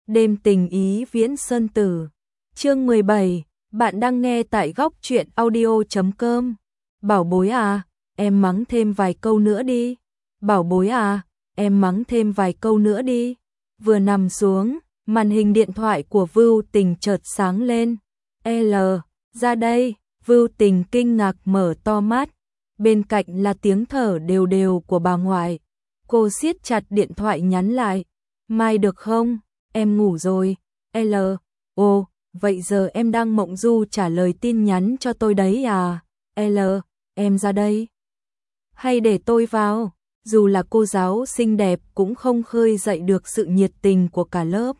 Đêm tình ý Viễn Sơn Tử. Chương 17, bạn đang nghe tại góc truyện audio.com. Bảo bối à, em mắng thêm vài câu nữa đi. Bảo bối à, em mắng thêm vài câu nữa đi. Vừa nằm xuống, màn hình điện thoại của Vưu Tình chợt sáng lên. L, ra đây. Vưu Tình kinh ngạc mở to mắt. Bên cạnh là tiếng thở đều đều của bà ngoại. Cô siết chặt điện thoại nhắn lại. Mai được không? Em ngủ rồi. L, ồ, vậy giờ em đang mộng du trả lời tin nhắn cho tôi đấy à? L, em ra đây. Hay để tôi vào? Dù là cô giáo xinh đẹp cũng không khơi dậy được sự nhiệt tình của cả lớp.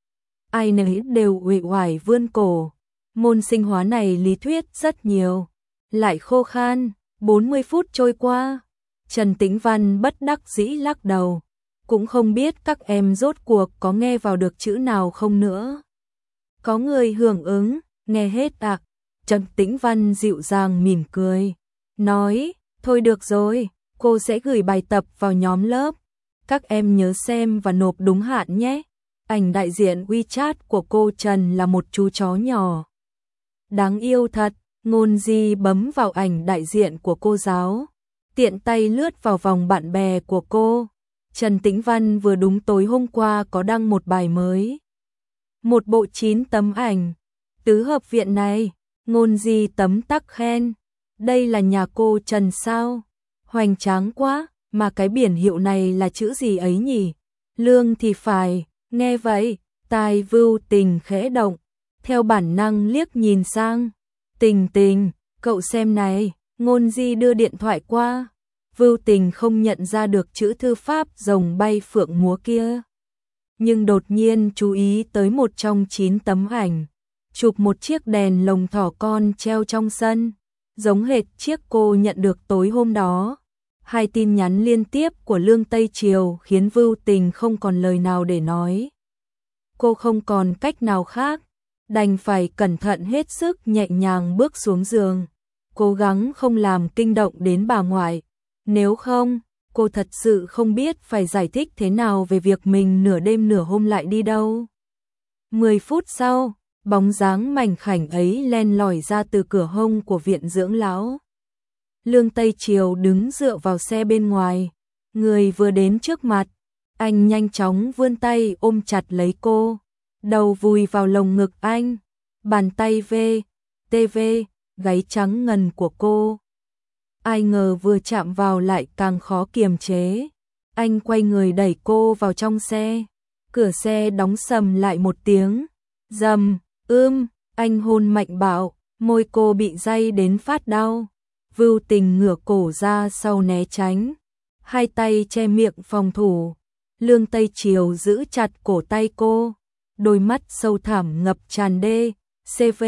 Ai nấy đều uể oải vươn cổ. Môn sinh hóa này lý thuyết rất nhiều, lại khô khan. 40 phút trôi qua, Trần Tĩnh Văn bất đắc dĩ lắc đầu. Cũng không biết các em rốt cuộc có nghe vào được chữ nào không nữa. Có người hưởng ứng, nghe hết ạ. Trần Tĩnh Văn dịu dàng mỉm cười, nói, thôi được rồi, cô sẽ gửi bài tập vào nhóm lớp. Các em nhớ xem và nộp đúng hạn nhé. Ảnh đại diện WeChat của cô Trần là một chú chó nhỏ. Đáng yêu thật, Ngôn Di bấm vào ảnh đại diện của cô giáo. Tiện tay lướt vào vòng bạn bè của cô. Trần Tĩnh Văn vừa đúng tối hôm qua có đăng một bài mới. Một bộ 9 tấm ảnh. Tứ hợp viện này, Ngôn Di tấm tắc khen. Đây là nhà cô Trần sao? Hoành tráng quá, mà cái biển hiệu này là chữ gì ấy nhỉ? Lương thì phải, nghe vậy, tai Vưu Tình khẽ động. Theo bản năng liếc nhìn sang. Tình Tình, cậu xem này, Ngôn Di đưa điện thoại qua. Vưu Tình không nhận ra được chữ thư pháp rồng bay phượng múa kia. Nhưng đột nhiên chú ý tới một trong 9 tấm ảnh. Chụp một chiếc đèn lồng thỏ con treo trong sân. Giống hệt chiếc cô nhận được tối hôm đó. Hai tin nhắn liên tiếp của Lương Tây Triều khiến Vưu Tình không còn lời nào để nói. Cô không còn cách nào khác, đành phải cẩn thận hết sức nhẹ nhàng bước xuống giường. Cố gắng không làm kinh động đến bà ngoại. Nếu không, cô thật sự không biết phải giải thích thế nào về việc mình nửa đêm nửa hôm lại đi đâu. 10 phút sau, bóng dáng mảnh khảnh ấy len lỏi ra từ cửa hông của viện dưỡng lão. Lương Tây Triều đứng dựa vào xe bên ngoài. Người vừa đến trước mặt, anh nhanh chóng vươn tay ôm chặt lấy cô. Đầu vùi vào lồng ngực anh. Bàn tay TV, gáy trắng ngần của cô. Ai ngờ vừa chạm vào lại càng khó kiềm chế. Anh quay người đẩy cô vào trong xe. Cửa xe đóng sầm lại một tiếng. Rầm, anh hôn mạnh bạo, môi cô bị day đến phát đau. Vưu Tình ngửa cổ ra sau né tránh. Hai tay che miệng phòng thủ. Lương Tây Triều giữ chặt cổ tay cô. Đôi mắt sâu thẳm ngập tràn CV,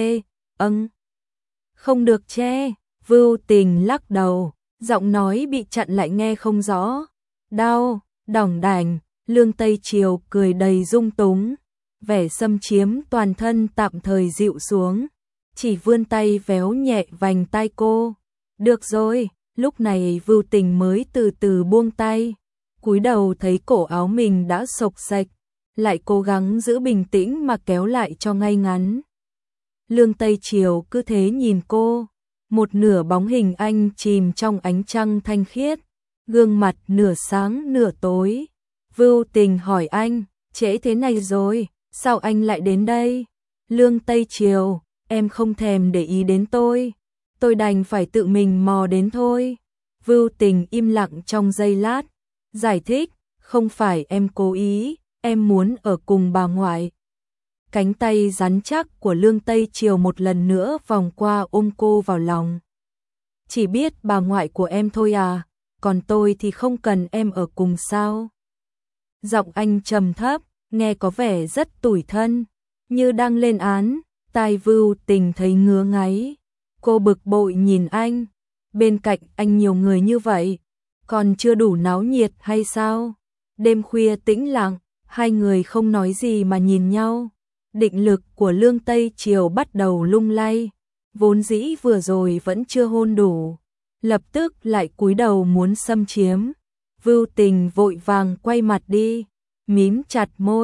không được che. Vưu Tình lắc đầu, giọng nói bị chặn lại nghe không rõ. Đau, đỏng đảnh. Lương Tây Triều cười đầy dung túng. Vẻ xâm chiếm toàn thân tạm thời dịu xuống. Chỉ vươn tay véo nhẹ vành tai cô. Được rồi, lúc này Vưu Tình mới từ từ buông tay. Cúi đầu thấy cổ áo mình đã xộc xệch. Lại cố gắng giữ bình tĩnh mà kéo lại cho ngay ngắn. Lương Tây Triều cứ thế nhìn cô. Một nửa bóng hình anh chìm trong ánh trăng thanh khiết. Gương mặt nửa sáng nửa tối. Vưu Tình hỏi anh, trễ thế này rồi, sao anh lại đến đây? Lương Tây Triều, em không thèm để ý đến tôi đành phải tự mình mò đến thôi. Vưu Tình im lặng trong giây lát. Giải thích, không phải em cố ý, em muốn ở cùng bà ngoại. Cánh tay rắn chắc của Lương Tây Triều một lần nữa vòng qua ôm cô vào lòng. Chỉ biết bà ngoại của em thôi à, còn tôi thì không cần em ở cùng sao? Giọng anh trầm thấp, nghe có vẻ rất tủi thân, như đang lên án. Tai Vưu Tình thấy ngứa ngáy. Cô bực bội nhìn anh. Bên cạnh anh nhiều người như vậy, còn chưa đủ náo nhiệt hay sao? Đêm khuya tĩnh lặng, hai người không nói gì mà nhìn nhau. Định lực của Lương Tây Triều bắt đầu lung lay. Vốn dĩ vừa rồi vẫn chưa hôn đủ, lập tức lại cúi đầu muốn xâm chiếm. Vưu Tình vội vàng quay mặt đi, mím chặt môi,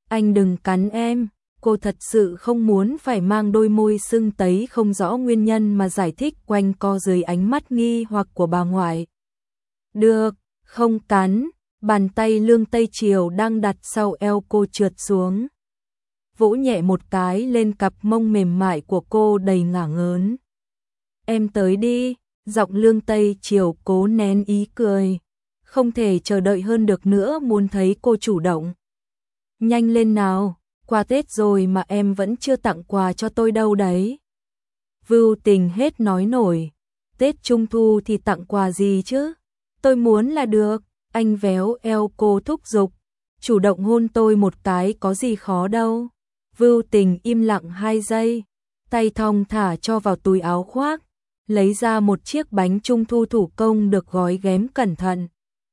Anh đừng cắn em. Cô thật sự không muốn phải mang đôi môi sưng tấy không rõ nguyên nhân mà giải thích quanh co dưới ánh mắt nghi hoặc của bà ngoại. Được, không cắn. Bàn tay Lương Tây Triều đang đặt sau eo cô trượt xuống, vỗ nhẹ một cái lên cặp mông mềm mại của cô đầy ngả ngớn. Em tới đi. Giọng Lương Tây Triều cố nén ý cười, không thể chờ đợi hơn được nữa, muốn thấy cô chủ động. Nhanh lên nào, qua Tết rồi mà em vẫn chưa tặng quà cho tôi đâu đấy. Vưu Tình hết nói nổi, Tết Trung Thu thì tặng quà gì chứ, tôi muốn là được. Anh véo eo cô thúc giục, chủ động hôn tôi một cái có gì khó đâu. Vưu Tình im lặng 2 giây, tay thong thả cho vào túi áo khoác, lấy ra một chiếc bánh trung thu thủ công được gói ghém cẩn thận.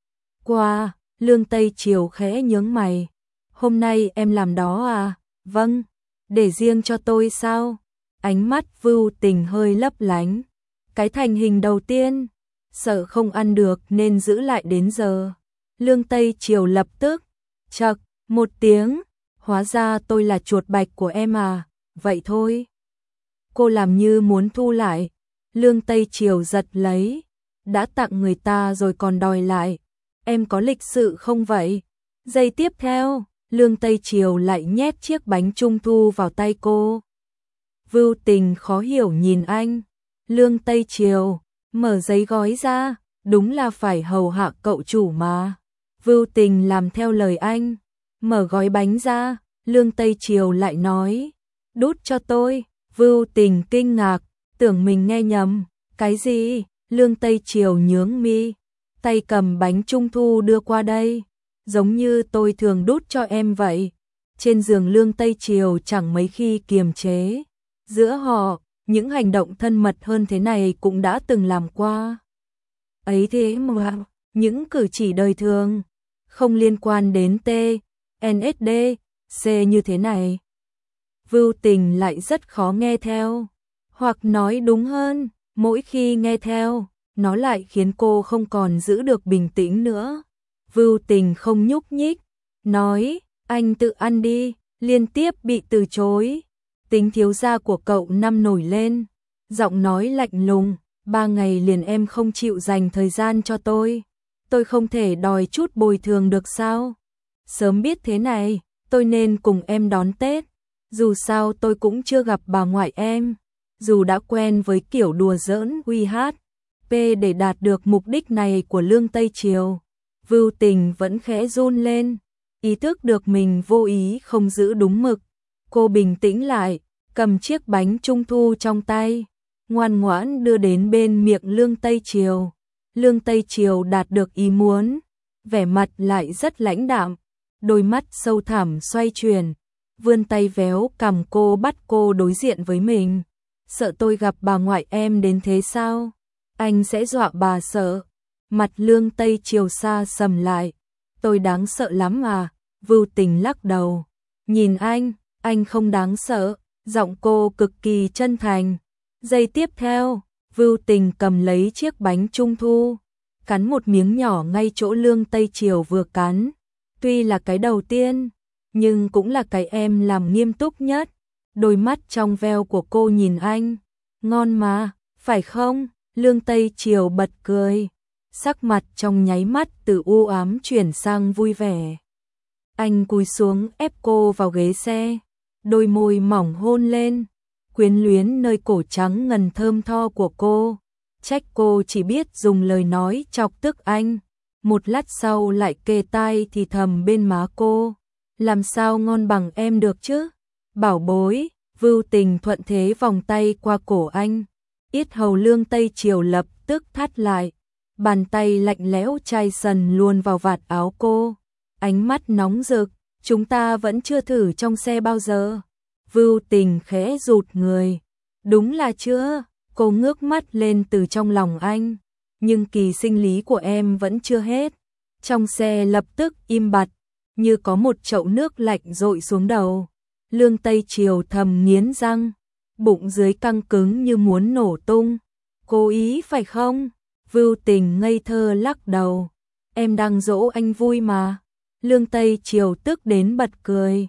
Qua, Lương Tây Triều khẽ nhướng mày. Hôm nay em làm đó à? Vâng, để riêng cho tôi sao? Ánh mắt Vưu Tình hơi lấp lánh. Cái thành hình đầu tiên, sợ không ăn được nên giữ lại đến giờ. Lương Tây Triều lập tức, chậc, một tiếng, hóa ra tôi là chuột bạch của em à, vậy thôi. Cô làm như muốn thu lại. Lương Tây Triều giật lấy, đã tặng người ta rồi còn đòi lại, em có lịch sự không vậy? Giây tiếp theo, Lương Tây Triều lại nhét chiếc bánh trung thu vào tay cô. Vưu Tình khó hiểu nhìn anh. Lương Tây Triều, mở giấy gói ra, đúng là phải hầu hạ cậu chủ mà. Vưu Tình làm theo lời anh, mở gói bánh ra, Lương Tây Triều lại nói, đút cho tôi. Vưu Tình kinh ngạc, tưởng mình nghe nhầm. Cái gì? Lương Tây Triều nhướng mi, tay cầm bánh trung thu đưa qua đây, giống như tôi thường đút cho em vậy. Trên giường Lương Tây Triều chẳng mấy khi kiềm chế. Giữa họ, những hành động thân mật hơn thế này cũng đã từng làm qua. Ấy thế mà, những cử chỉ đời thường, không liên quan đến T, NSD, C như thế này. Vưu Tình lại rất khó nghe theo, hoặc nói đúng hơn, mỗi khi nghe theo, nó lại khiến cô không còn giữ được bình tĩnh nữa. Vưu Tình không nhúc nhích, nói, anh tự ăn đi, liên tiếp bị từ chối. Tính thiếu gia của cậu năm nổi lên, giọng nói lạnh lùng, 3 ngày liền em không chịu dành thời gian cho tôi không thể đòi chút bồi thường được sao? Sớm biết thế này, tôi nên cùng em đón Tết, dù sao tôi cũng chưa gặp bà ngoại em, dù đã quen với kiểu đùa giỡn uy hát, p để đạt được mục đích này của Lương Tây Triều. Vưu Tình vẫn khẽ run lên, ý thức được mình vô ý không giữ đúng mực. Cô bình tĩnh lại, cầm chiếc bánh trung thu trong tay, ngoan ngoãn đưa đến bên miệng Lương Tây Triều. Lương Tây Triều đạt được ý muốn, vẻ mặt lại rất lãnh đạm, đôi mắt sâu thẳm xoay chuyển, vươn tay véo cằm cô, bắt cô đối diện với mình. Sợ tôi gặp bà ngoại em đến thế sao? Anh sẽ dọa bà sợ. Mặt Lương Tây Triều xa sầm lại. Tôi đáng sợ lắm à? Vưu Tình lắc đầu. Nhìn anh không đáng sợ. Giọng cô cực kỳ chân thành. Giây tiếp theo, Vưu Tình cầm lấy chiếc bánh trung thu, cắn một miếng nhỏ ngay chỗ Lương Tây Triều vừa cắn. Tuy là cái đầu tiên, nhưng cũng là cái em làm nghiêm túc nhất. Đôi mắt trong veo của cô nhìn anh. Ngon mà, phải không? Lương Tây Triều bật cười. Sắc mặt trong nháy mắt từ u ám chuyển sang vui vẻ. Anh cúi xuống ép cô vào ghế xe, đôi môi mỏng hôn lên, quyến luyến nơi cổ trắng ngần thơm tho của cô. Trách cô chỉ biết dùng lời nói chọc tức anh. Một lát sau lại kề tai thì thầm bên má cô. Làm sao ngon bằng em được chứ? Bảo bối. Vưu Tình thuận thế vòng tay qua cổ anh. Yết hầu Lương Tây Triều lập tức thắt lại. Bàn tay lạnh lẽo chai sần luồn vào vạt áo cô. Ánh mắt nóng rực. Chúng ta vẫn chưa thử trong xe bao giờ. Vưu Tình khẽ rụt người. Đúng là chưa. Cô ngước mắt lên từ trong lòng anh. Nhưng kỳ sinh lý của em vẫn chưa hết. Trong xe lập tức im bặt, như có một chậu nước lạnh dội xuống đầu. Lương Tây Triều thầm nghiến răng, bụng dưới căng cứng như muốn nổ tung. Cố ý phải không? Vưu Tình ngây thơ lắc đầu. Em đang dỗ anh vui mà. Lương Tây Triều tức đến bật cười.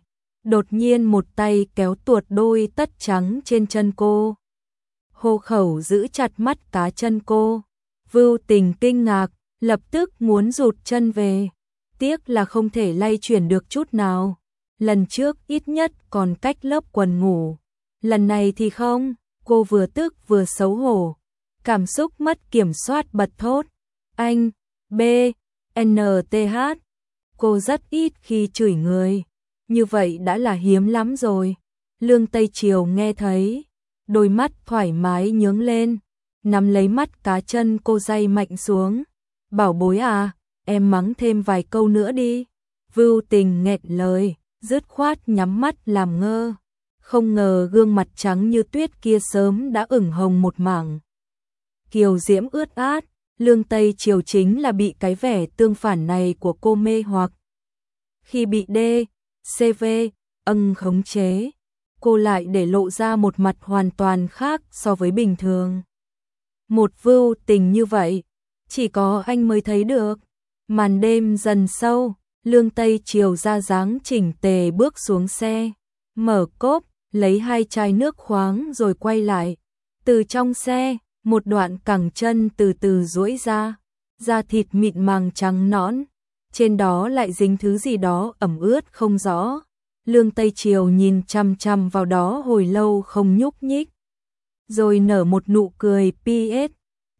đột nhiên một tay kéo tuột đôi tất trắng trên chân cô. Hô khẩu giữ chặt mắt cá chân cô. Vưu Tình kinh ngạc, lập tức muốn rụt chân về. Tiếc là không thể lay chuyển được chút nào. Lần trước ít nhất còn cách lớp quần ngủ. Lần này thì không, cô vừa tức vừa xấu hổ. Cảm xúc mất kiểm soát bật thốt. Anh, B, N, T, H. Cô rất ít khi chửi người. Như vậy đã là hiếm lắm rồi. Lương Tây Triều nghe thấy. Đôi mắt thoải mái nhướng lên. Nắm lấy mắt cá chân cô day mạnh xuống. Bảo bối à, em mắng thêm vài câu nữa đi. Vưu Tình nghẹn lời, dứt khoát nhắm mắt làm ngơ. Không ngờ gương mặt trắng như tuyết kia sớm đã ửng hồng một mảng. Kiều diễm ướt át, Lương Tây Triều chính là bị cái vẻ tương phản này của cô mê hoặc. Khi bị D, CV, khống chế, cô lại để lộ ra một mặt hoàn toàn khác so với bình thường. Một Vưu Tình như vậy, chỉ có anh mới thấy được. Màn đêm dần sâu, Lương Tây Triều ra dáng chỉnh tề bước xuống xe, mở cốp, lấy 2 chai nước khoáng rồi quay lại. Từ trong xe, một đoạn cẳng chân từ từ duỗi ra, da thịt mịn màng trắng nõn, trên đó lại dính thứ gì đó ẩm ướt không rõ. Lương Tây Triều nhìn chằm chằm vào đó hồi lâu không nhúc nhích, rồi nở một nụ cười PS.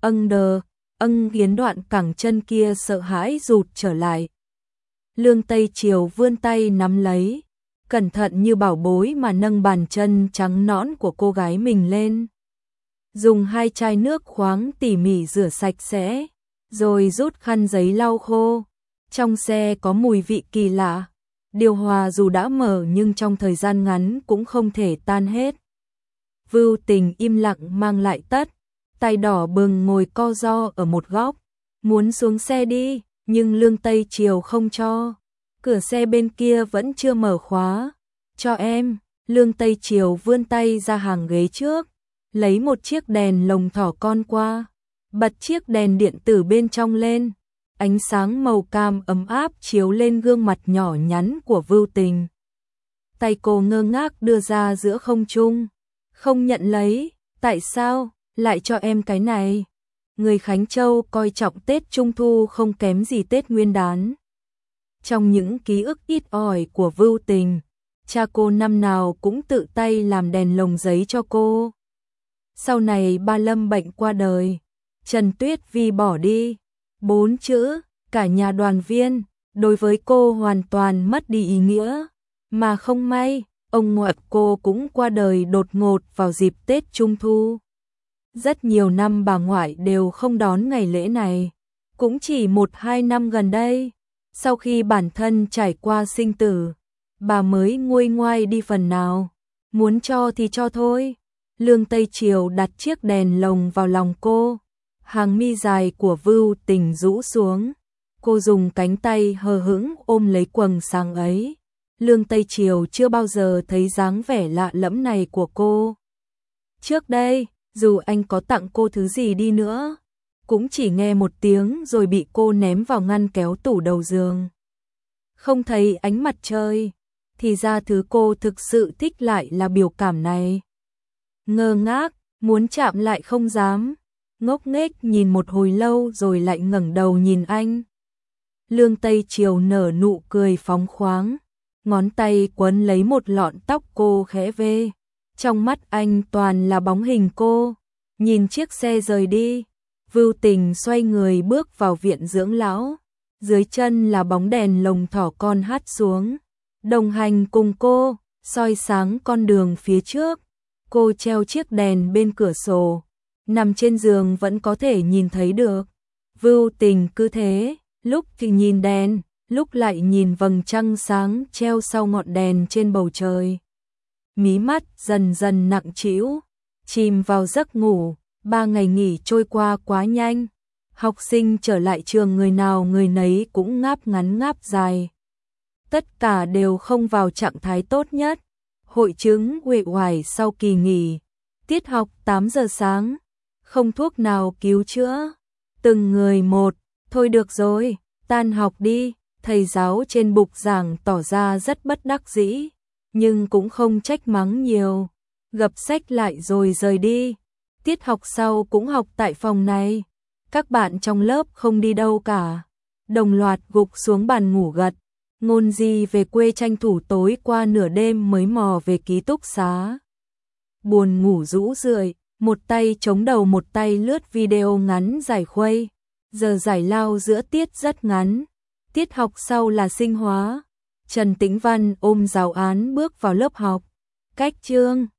Khiến đoạn cẳng chân kia sợ hãi rụt trở lại. Lương Tây Triều vươn tay nắm lấy, cẩn thận như bảo bối mà nâng bàn chân trắng nõn của cô gái mình lên. Dùng 2 chai nước khoáng tỉ mỉ rửa sạch sẽ, rồi rút khăn giấy lau khô. Trong xe có mùi vị kỳ lạ, điều hòa dù đã mở nhưng trong thời gian ngắn cũng không thể tan hết. Vưu Tình im lặng mang lại tất, tay đỏ bừng ngồi co ro ở một góc, muốn xuống xe đi, nhưng Lương Tây Triều không cho. Cửa xe bên kia vẫn chưa mở khóa. Cho em. Lương Tây Triều vươn tay ra hàng ghế trước, lấy một chiếc đèn lồng thỏ con qua, bật chiếc đèn điện tử bên trong lên. Ánh sáng màu cam ấm áp chiếu lên gương mặt nhỏ nhắn của Vưu Tình. Tay cô ngơ ngác đưa ra giữa không trung, không nhận lấy. Tại sao lại cho em cái này? Người Khánh Châu coi trọng Tết Trung Thu không kém gì Tết Nguyên đán. Trong những ký ức ít ỏi của Vưu Tình, cha cô năm nào cũng tự tay làm đèn lồng giấy cho cô. Sau này ba Lâm bệnh qua đời, Trần Tuyết Vi bỏ đi, 4 chữ, cả nhà đoàn viên, đối với cô hoàn toàn mất đi ý nghĩa. Mà không may, ông ngoại cô cũng qua đời đột ngột vào dịp Tết Trung Thu. Rất nhiều năm bà ngoại đều không đón ngày lễ này, cũng chỉ 1-2 năm gần đây, sau khi bản thân trải qua sinh tử, bà mới nguôi ngoai đi phần nào. Muốn cho thì cho thôi. Lương Tây Triều đặt chiếc đèn lồng vào lòng cô, hàng mi dài của Vưu Tình rũ xuống. Cô dùng cánh tay hờ hững ôm lấy quầng sáng ấy. Lương Tây Triều chưa bao giờ thấy dáng vẻ lạ lẫm này của cô. Trước đây, dù anh có tặng cô thứ gì đi nữa, cũng chỉ nghe một tiếng rồi bị cô ném vào ngăn kéo tủ đầu giường. Không thấy ánh mặt trời, thì ra thứ cô thực sự thích lại là biểu cảm này. Ngơ ngác, muốn chạm lại không dám, ngốc nghếch nhìn một hồi lâu rồi lại ngẩng đầu nhìn anh. Lương Tây Triều nở nụ cười phóng khoáng, ngón tay quấn lấy một lọn tóc cô khẽ vê. Trong mắt anh toàn là bóng hình cô. Nhìn chiếc xe rời đi, Vưu Tình xoay người bước vào viện dưỡng lão. Dưới chân là bóng đèn lồng thỏ con hắt xuống, đồng hành cùng cô, soi sáng con đường phía trước. Cô treo chiếc đèn bên cửa sổ, nằm trên giường vẫn có thể nhìn thấy được. Vưu Tình cứ thế, lúc thì nhìn đèn, lúc lại nhìn vầng trăng sáng treo sau ngọn đèn trên bầu trời. Mí mắt dần dần nặng trĩu, chìm vào giấc ngủ. 3 ngày nghỉ trôi qua quá nhanh. Học sinh trở lại trường người nào người nấy cũng ngáp ngắn ngáp dài. Tất cả đều không vào trạng thái tốt nhất. Hội chứng uể oải sau kỳ nghỉ. Tiết học 8 giờ sáng. Không thuốc nào cứu chữa. Từng người một. Thôi được rồi, tan học đi. Thầy giáo trên bục giảng tỏ ra rất bất đắc dĩ. nhưng cũng không trách mắng nhiều, gập sách lại rồi rời đi. Tiết học sau cũng học tại phòng này. Các bạn trong lớp không đi đâu cả, đồng loạt gục xuống bàn ngủ gật. Ngôn Di về quê tranh thủ tối qua nửa đêm mới mò về ký túc xá. Buồn ngủ rũ rượi, một tay chống đầu một tay lướt video ngắn giải khuây. Giờ giải lao giữa tiết rất ngắn. Tiết học sau là sinh hóa. Trần Tĩnh Văn ôm giáo án bước vào lớp học. Cách chương